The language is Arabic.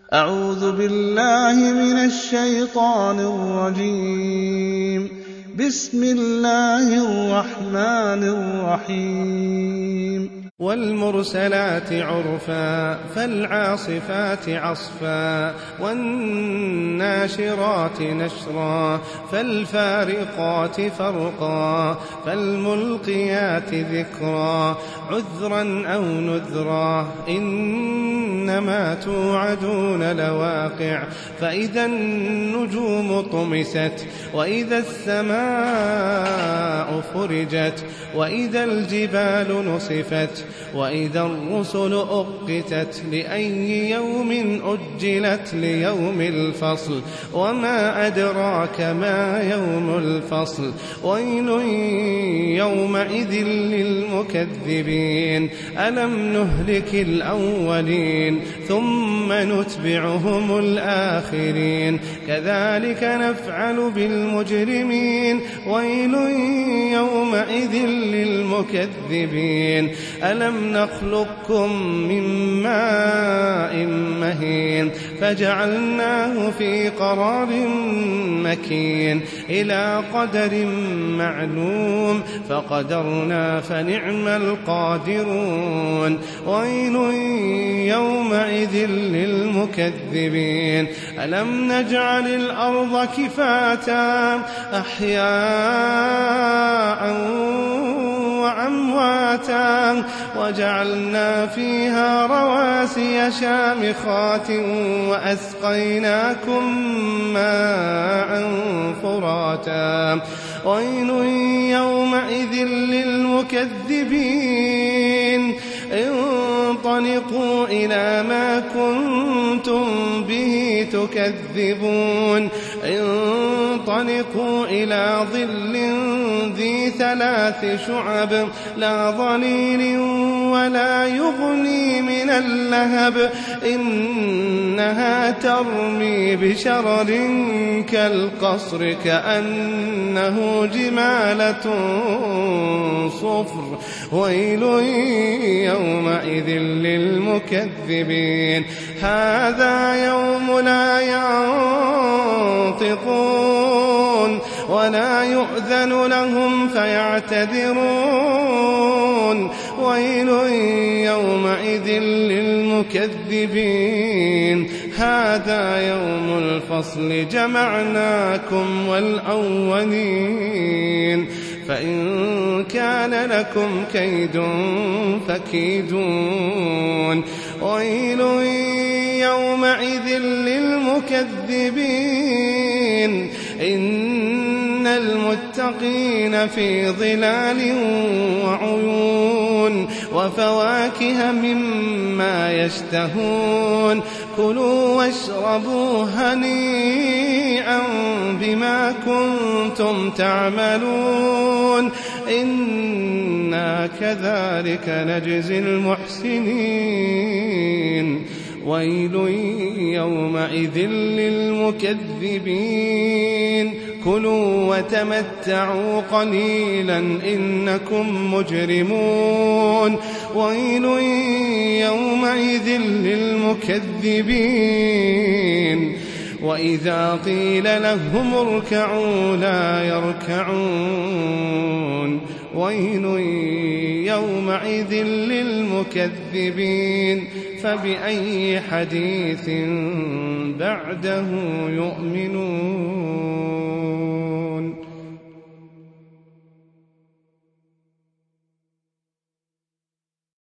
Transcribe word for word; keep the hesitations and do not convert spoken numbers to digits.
أعوذ بالله من الشيطان الرجيم. بسم الله الرحمن الرحيم. والمرسلات عرفا فالعاصفات عصفا والناشرات نشرا فالفارقات فرقا فالملقيات ذكرا عذرا أو نذرا إنما توعدون لواقع فإذا النجوم طمست وإذا السماء فرجت وإذا الجبال نصفت وإذا الرسل أقتت لأي يوم أجلت ليوم الفصل وما أدراك ما يوم الفصل ويل يومئذ للمكذبين ألم نهلك الأولين ثم نتبعهم الآخرين كذلك نفعل بالمجرمين ويل يومئذ للمكذبين ألم نخلقكم من ماء مهين فجعلناه في قرار مكين إلى قدر معلوم فقدرنا فنعم القادرون ويل يومئذ للمكذبين ألم نجعل الأرض كفاتا أحياء وأمواتا وجعلنا فيها رواسي شامخات وأسقيناكم ماء فراتا ويل يومئذ للمكذبين انطلقوا إلى ما كنتم به تكذبون انطلقوا إلى ظل ذي ثلاث شعب لا ظليل ولا يغني من اللهب إنها ترمي بشرر كالقصر كأنه جمالة صفر ويل يومئذ للمكذبين هذا يوم لا ينطقون ولا يؤذن لهم فيعتذرون ويل يومئذ للمكذبين هذا يوم الفصل جمعناكم والأولين فإن كان لكم كيد فكيدون ويل يومئذ للمكذبين إن المتقين في ظلال وعيون وفواكه مما يشتهون كلوا واشربوا هنيئا بما كنتم تعملون إنا كذلك نجزي المحسنين ويل يومئذ للمكذبين كلوا وتمتعوا قليلا إنكم مجرمون ويل يومئذ للمكذبين وإذا قيل لهم اركعوا لا يركعون ويل يومئذ للمكذبين فبأي حديث بعده يؤمنون.